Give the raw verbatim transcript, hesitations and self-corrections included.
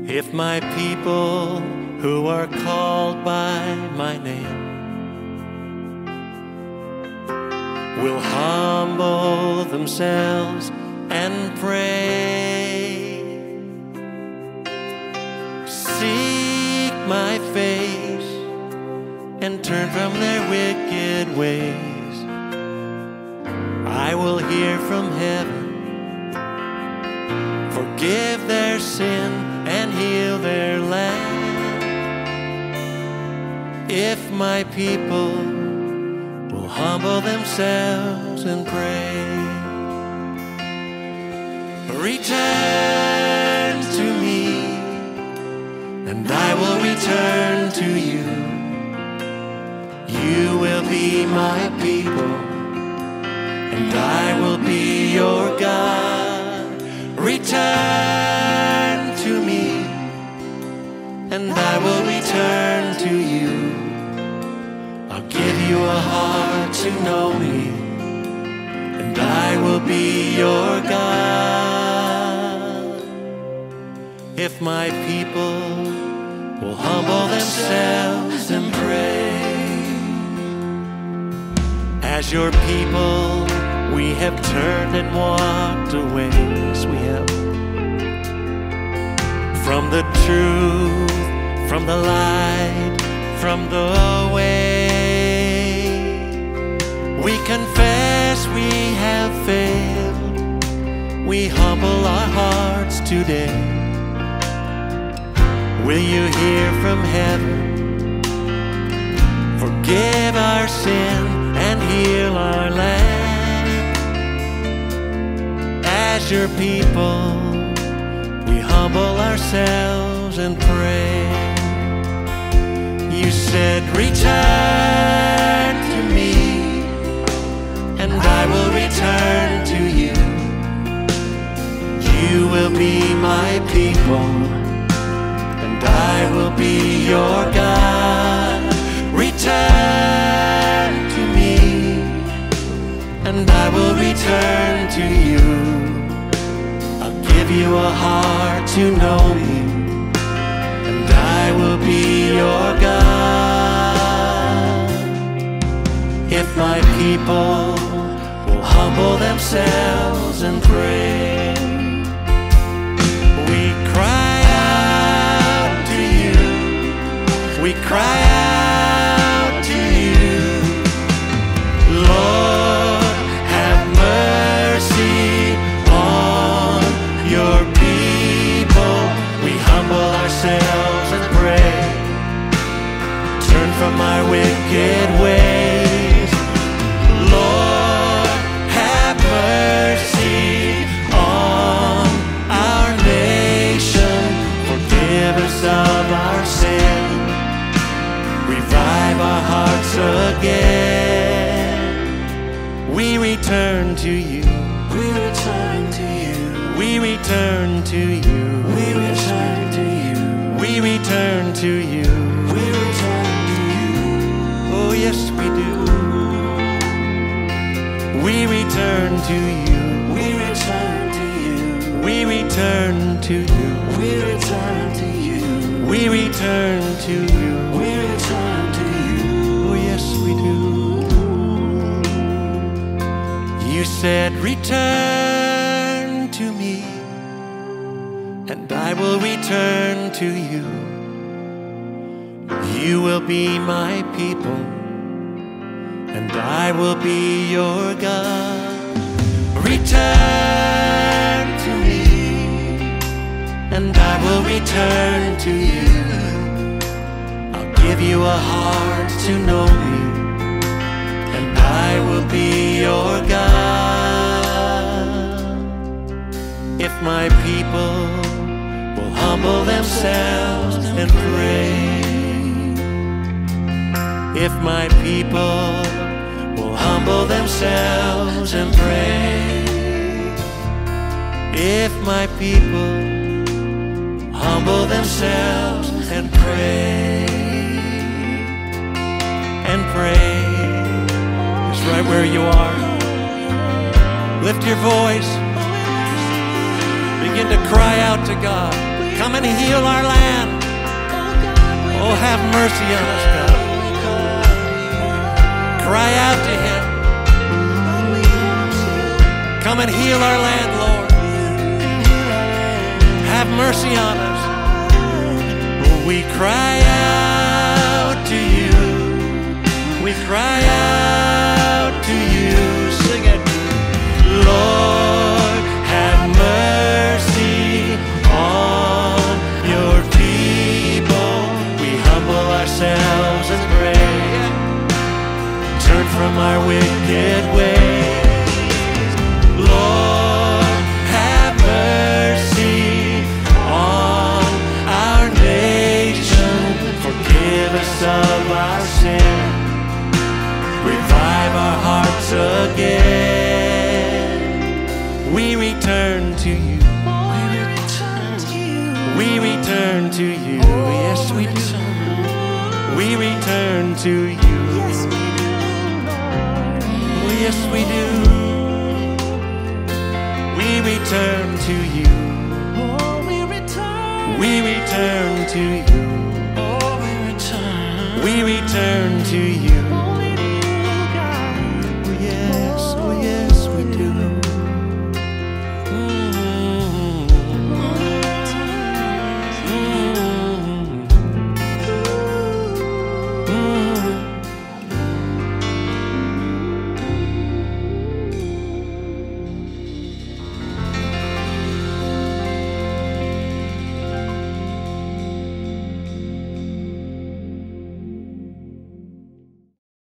If my people who are called by my name will humble themselves and pray, seek my face and turn from their wicked ways, I will hear from heaven, forgive their sin and heal their land. If my people will humble themselves and pray, return to me, and I will return to you. You will be my people, and I will be your God. Return to me, and I will return to you. I'll give you a heart to know me, and I will be your God. If my people will humble themselves and pray. As your people, we have turned and walked away. Yes, we have. From the truth, from the light, from the way. We confess we have failed. We humble our hearts today. Will you hear from heaven? Forgive our sin and heal our land. As your people, we humble ourselves and pray. You said, return to me, and I will return to you. You will be my people, and I will be your God. Return to me, and I will return to you. I'll give you a heart to know me, and I will be your God. If my people will humble themselves and pray, we cry out to you, we cry out to you, Lord, have mercy on your people. We humble ourselves and pray, turn from our wicked ways. Lord, have mercy on our nation. Forgive us of our sin. Revive our hearts again. We return to you. We return to you. We return to you. We return to you. We return to you. We return to you. Oh yes, we do. We return to you. We return to you. We return to you. We return to you. We return to you. We return to you. Oh yes, we do. You said, return to me, and I will return to you. You will be my people, and I will be your God. Return to me, and I will return to you. I'll give you a heart to know me, and I will be your God. If my people will humble themselves and pray, if my people will humble themselves and pray, if my people humble themselves and pray, and pray, it's right where you are. Lift your voice, begin to cry out to God. Come and heal our land. Oh, have mercy on us, God. Cry out to Him. Come and heal our land, Lord. Have mercy on us. We cry out to You. We cry out to You. Sing it. Lord, have mercy on Your people. We humble ourselves and pray. Turn from our wicked ways. Lord, have mercy on our nation. Forgive us of our sin. Revive our hearts again. We return to You. We return to You. Yes, we do. We return to You. Yes, we do. We return to You. We return to You. We return to You.